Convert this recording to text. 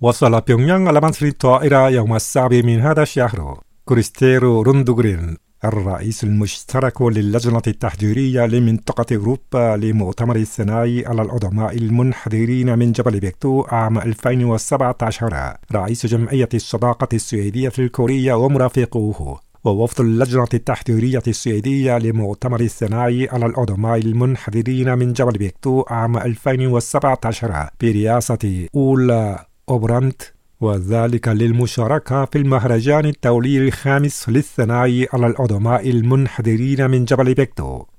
وصل بيونغيانغ على مصر الطائرة يوم السابع من هذا الشهر كريستيرو روندوغرين الرئيس المشترك للجنة التحضيرية لمنطقة أوروبا لمؤتمر الثنائي على العظماء المنحدرين من جبل بيكتو عام 2017 رئيس جمعية الصداقة السويدية الكورية ومرافقوه ووفد اللجنة التحضيرية السويدية لمؤتمر الثنائي على العظماء المنحدرين من جبل بيكتو عام 2017 برئاسة أولا أوبرانت، وذلك للمشاركة في المهرجان الدولي الخامس للثنائي على العظماء المنحدرين من جبل بيكتو.